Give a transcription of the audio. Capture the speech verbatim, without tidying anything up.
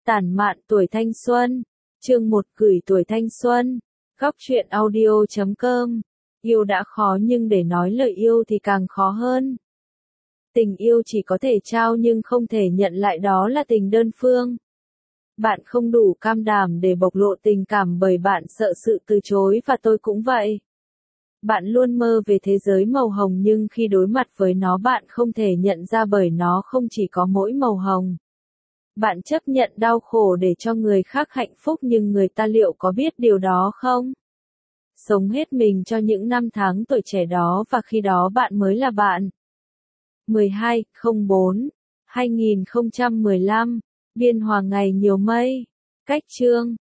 Tản mạn tuổi thanh xuân. Chương một gửi tuổi thanh xuân. Góc truyện audio chấm com. Yêu đã khó nhưng để nói lời yêu thì càng khó hơn. Tình yêu chỉ có thể trao nhưng không thể nhận lại, đó là tình đơn phương. Bạn không đủ can đảm để bộc lộ tình cảm bởi bạn sợ sự từ chối, và tôi cũng vậy. Bạn luôn mơ về thế giới màu hồng nhưng khi đối mặt với nó bạn không thể nhận ra bởi nó không chỉ có mỗi màu hồng. Bạn chấp nhận đau khổ để cho người khác hạnh phúc nhưng người ta liệu có biết điều đó không? Sống hết mình cho những năm tháng tuổi trẻ đó và khi đó bạn mới là bạn. mười hai không bốn hai nghìn không trăm mười lăm Biên Hòa ngày nhiều mây. Cách chương